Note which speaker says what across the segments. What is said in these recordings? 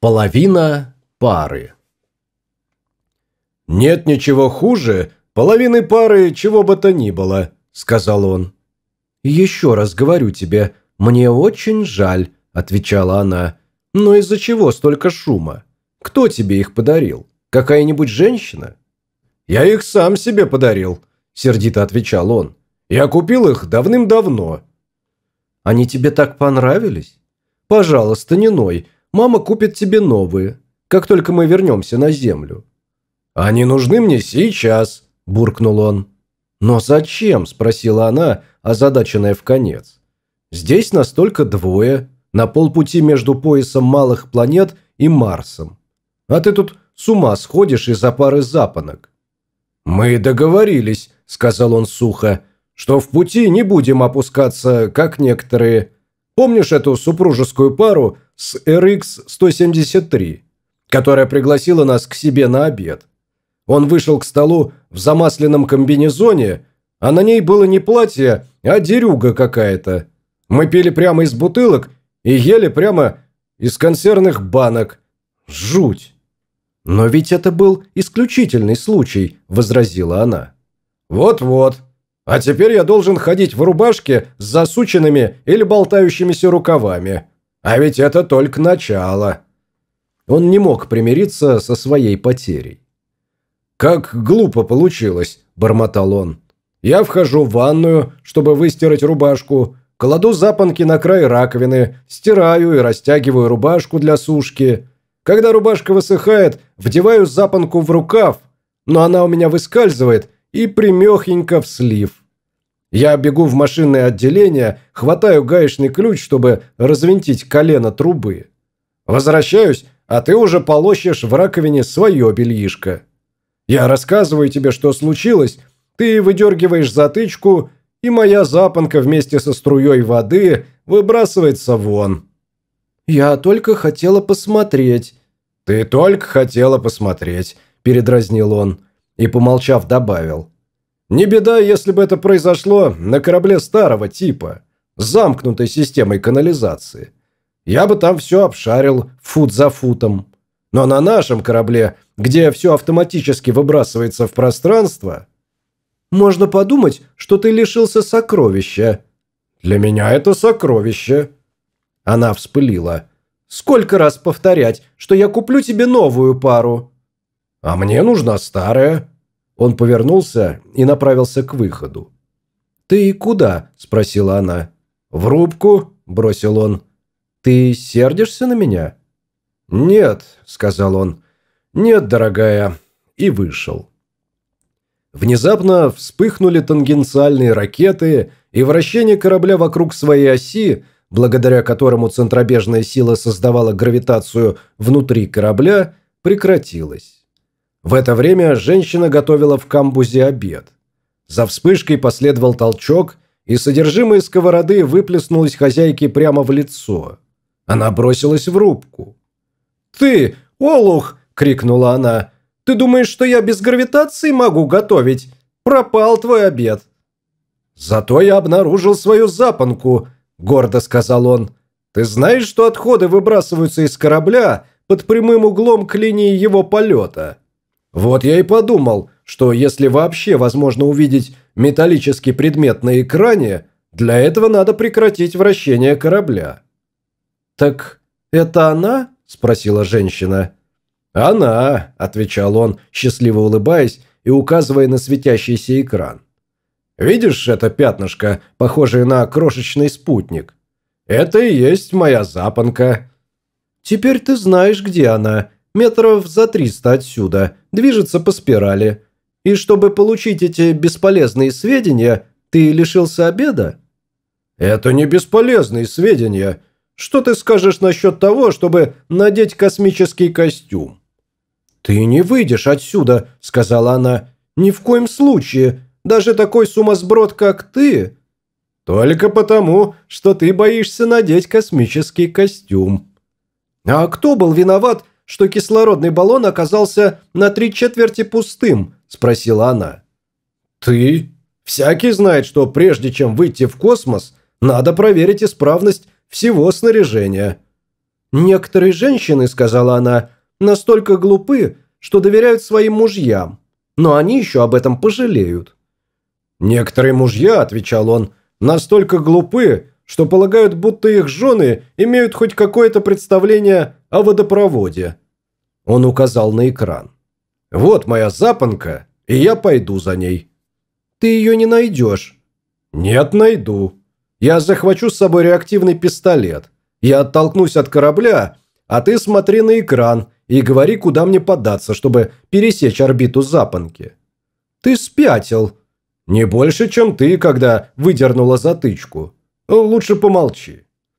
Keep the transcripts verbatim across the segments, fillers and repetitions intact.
Speaker 1: Половина пары.
Speaker 2: «Нет ничего хуже половины пары чего бы то ни было», – сказал он.
Speaker 1: «Еще раз говорю тебе, мне очень жаль», – отвечала она. «Но из-за чего столько шума? Кто тебе их подарил? Какая-нибудь женщина?»
Speaker 2: «Я их сам себе подарил», – сердито отвечал он. «Я купил их давным-давно».
Speaker 1: «Они тебе так понравились? Пожалуйста, не ной. Мама купит тебе новые, как только мы вернемся на землю».
Speaker 2: «Они нужны мне сейчас», – буркнул он.
Speaker 1: «Но зачем?» – спросила она, озадаченная вконец. «Здесь нас только двое, на полпути между поясом малых планет и Марсом. А ты тут с ума сходишь из-за пары запонок».
Speaker 2: «Мы договорились», – сказал он сухо, – «что в пути не будем опускаться, как некоторые. Помнишь эту супружескую пару с эр икс сто семьдесят три, которая пригласила нас к себе на обед? Он вышел к столу в замасленном комбинезоне, а на ней было не платье, а дерюга какая-то. Мы пили прямо из бутылок и ели прямо из консервных банок. Жуть!»
Speaker 1: «Но ведь это был исключительный случай», – возразила она.
Speaker 2: «Вот-вот. А теперь я должен ходить в рубашке с засученными или болтающимися рукавами. А ведь это только начало».
Speaker 1: Он не мог примириться со своей потерей.
Speaker 2: «Как глупо получилось», – бормотал он. «Я вхожу в ванную, чтобы выстирать рубашку, кладу запонки на край раковины, стираю и растягиваю рубашку для сушки. Когда рубашка высыхает, вдеваю запонку в рукав, но она у меня выскальзывает и примехенько в слив. Я бегу в машинное отделение, хватаю гаечный ключ, чтобы развинтить колено трубы. Возвращаюсь, а ты уже полощешь в раковине свое бельишко. Я рассказываю тебе, что случилось, ты выдергиваешь затычку, и моя запонка вместе со струей воды выбрасывается вон».
Speaker 1: «Я только хотела посмотреть».
Speaker 2: «Ты только хотела посмотреть», – передразнил он и, помолчав, добавил. «Не беда, если бы это произошло на корабле старого типа, с замкнутой системой канализации. Я бы там все обшарил фут за футом. Но на нашем корабле, где все автоматически выбрасывается в пространство...»
Speaker 1: «Можно подумать, что ты лишился сокровища».
Speaker 2: «Для меня это сокровище».
Speaker 1: Она вспылила. «Сколько раз повторять, что я куплю тебе новую пару?»
Speaker 2: «А мне нужна старая». Он повернулся и направился к выходу.
Speaker 1: «Ты куда?» – спросила она.
Speaker 2: «В рубку», – бросил он.
Speaker 1: «Ты сердишься на меня?»
Speaker 2: «Нет», – сказал он. «Нет, дорогая». И вышел. Внезапно вспыхнули тангенциальные ракеты, и вращение корабля вокруг своей оси, благодаря которому центробежная сила создавала гравитацию внутри корабля, прекратилось. В это время женщина готовила в камбузе обед. За вспышкой последовал толчок, и содержимое сковороды выплеснулось хозяйке прямо в лицо. Она бросилась в рубку.
Speaker 1: «Ты, олух!» – крикнула она. «Ты думаешь, что я без гравитации могу готовить? Пропал твой обед!»
Speaker 2: «Зато я обнаружил свою запонку», – гордо сказал он. «Ты знаешь, что отходы выбрасываются из корабля под прямым углом к линии его полета? Вот я и подумал, что если вообще возможно увидеть металлический предмет на экране, для этого надо прекратить вращение корабля».
Speaker 1: «Так это она?» – спросила женщина.
Speaker 2: «Она», – отвечал он, счастливо улыбаясь и указывая на светящийся экран. «Видишь это пятнышко, похожее на крошечный спутник? Это и есть моя запонка».
Speaker 1: «Теперь ты знаешь, где она. Метров за триста отсюда. Движется по спирали. И чтобы получить эти бесполезные сведения, ты лишился обеда?»
Speaker 2: «Это не бесполезные сведения. Что ты скажешь насчет того, чтобы надеть космический костюм?»
Speaker 1: «Ты не выйдешь отсюда», – сказала она. «Ни в коем случае. Даже такой сумасброд, как ты».
Speaker 2: «Только потому, что ты боишься надеть космический костюм».
Speaker 1: «А кто был виноват, что кислородный баллон оказался на три четверти пустым?» – спросила она.
Speaker 2: «Ты? Всякий знает, что прежде чем выйти в космос, надо проверить исправность всего снаряжения».
Speaker 1: «Некоторые женщины, — сказала она, — настолько глупы, что доверяют своим мужьям, но они еще об этом пожалеют».
Speaker 2: «Некоторые мужья, — отвечал он, — настолько глупы, что полагают, будто их жены имеют хоть какое-то представление о водопроводе». Он указал на экран. «Вот моя запонка, и я пойду за ней».
Speaker 1: «Ты ее не найдешь».
Speaker 2: «Нет, найду. Я захвачу с собой реактивный пистолет. Я оттолкнусь от корабля, а ты смотри на экран и говори, куда мне податься, чтобы пересечь орбиту запонки».
Speaker 1: «Ты спятил».
Speaker 2: «Не больше, чем ты, когда выдернула затычку. Лучше помолчи».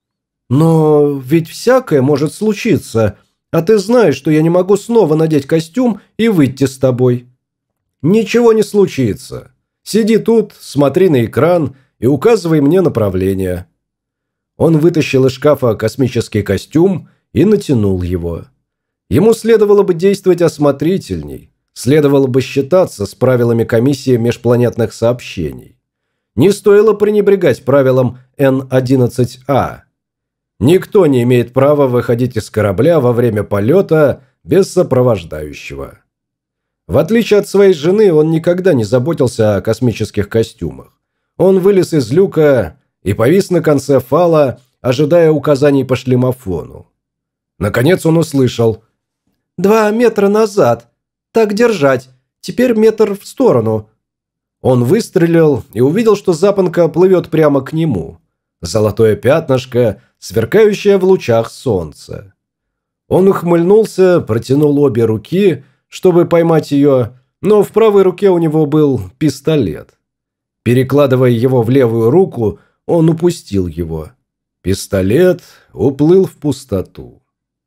Speaker 1: «Но ведь всякое может случиться, а ты знаешь, что я не могу снова надеть костюм и выйти с тобой».
Speaker 2: «Ничего не случится. Сиди тут, смотри на экран и указывай мне направление». Он вытащил из шкафа космический костюм и натянул его. Ему следовало бы действовать осмотрительней, следовало бы считаться с правилами комиссии межпланетных сообщений. Не стоило пренебрегать правилам Н одиннадцать А. Никто не имеет права выходить из корабля во время полета без сопровождающего. В отличие от своей жены, он никогда не заботился о космических костюмах. Он вылез из люка и повис на конце фала, ожидая указаний по шлемофону. Наконец он услышал:
Speaker 1: «Два метра назад. Так держать. Теперь метр в сторону».
Speaker 2: Он выстрелил и увидел, что запонка плывет прямо к нему. Золотое пятнышко, сверкающее в лучах солнца. Он ухмыльнулся, протянул обе руки, чтобы поймать ее, но в правой руке у него был пистолет. Перекладывая его в левую руку, он упустил его. Пистолет уплыл в пустоту.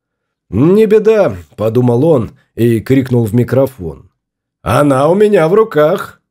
Speaker 2: «Не беда», – подумал он и крикнул в микрофон. «Она у меня в руках».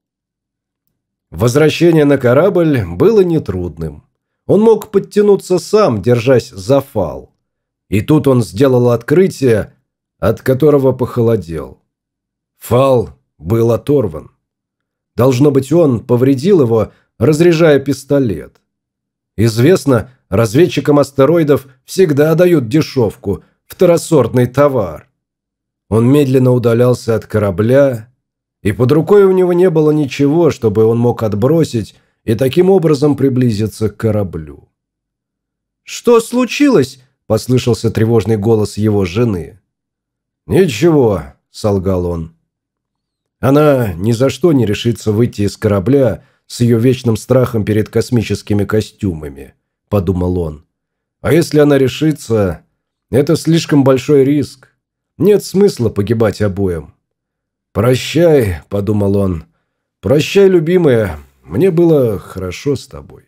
Speaker 2: Возвращение на корабль было нетрудным. Он мог подтянуться сам, держась за фал. И тут он сделал открытие, от которого похолодел. Фал был оторван. Должно быть, он повредил его, разряжая пистолет. Известно, разведчикам астероидов всегда дают дешевку, второсортный товар. Он медленно удалялся от корабля, и под рукой у него не было ничего, чтобы он мог отбросить и таким образом приблизиться к кораблю.
Speaker 1: «Что случилось?» – послышался тревожный голос его жены.
Speaker 2: «Ничего», – солгал он. Она ни за что не решится выйти из корабля с ее вечным страхом перед космическими костюмами, подумал он. А если она решится, это слишком большой риск. Нет смысла погибать обоим. «Прощай», – подумал он. «Прощай, любимая, мне было хорошо с тобой».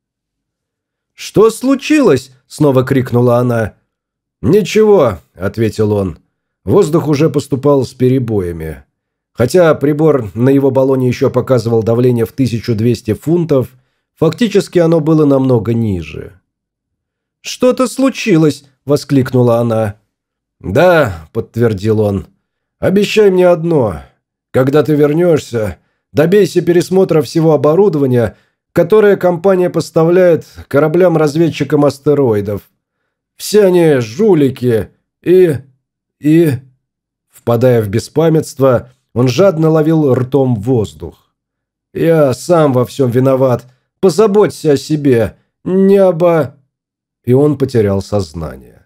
Speaker 1: «Что случилось?» – снова крикнула она.
Speaker 2: «Ничего», – ответил он. Воздух уже поступал с перебоями. Хотя прибор на его баллоне еще показывал давление в тысячу двести фунтов, фактически оно было намного ниже.
Speaker 1: «Что-то случилось!» – воскликнула она.
Speaker 2: «Да», – подтвердил он. «Обещай мне одно. Когда ты вернешься, добейся пересмотра всего оборудования, которое компания поставляет кораблям-разведчикам астероидов. Все они жулики и... и...» Впадая в беспамятство, он жадно ловил ртом воздух. «Я сам во всем виноват. Позаботься о себе. Не обо...» И он потерял сознание.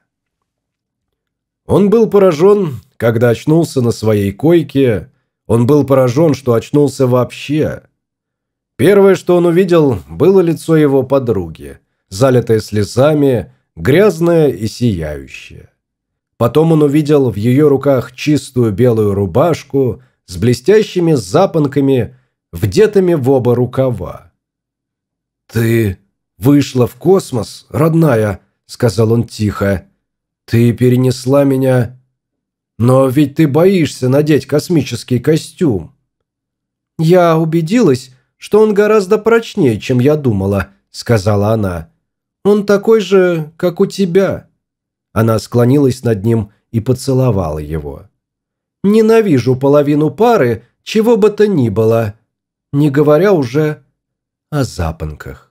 Speaker 2: Он был поражен, когда очнулся на своей койке. Он был поражен, что очнулся вообще. Первое, что он увидел, было лицо его подруги, залитое слезами, грязное и сияющее. Потом он увидел в ее руках чистую белую рубашку с блестящими запонками, вдетыми в оба рукава. «Ты вышла в космос, родная», — сказал он тихо. «Ты перенесла меня. Но ведь ты боишься надеть космический костюм».
Speaker 1: «Я убедилась, что он гораздо прочнее, чем я думала», — сказала она. «Он такой же, как у тебя». Она склонилась над ним и поцеловала его. «Ненавижу половину пары, чего бы то ни было, не говоря уже о запонках».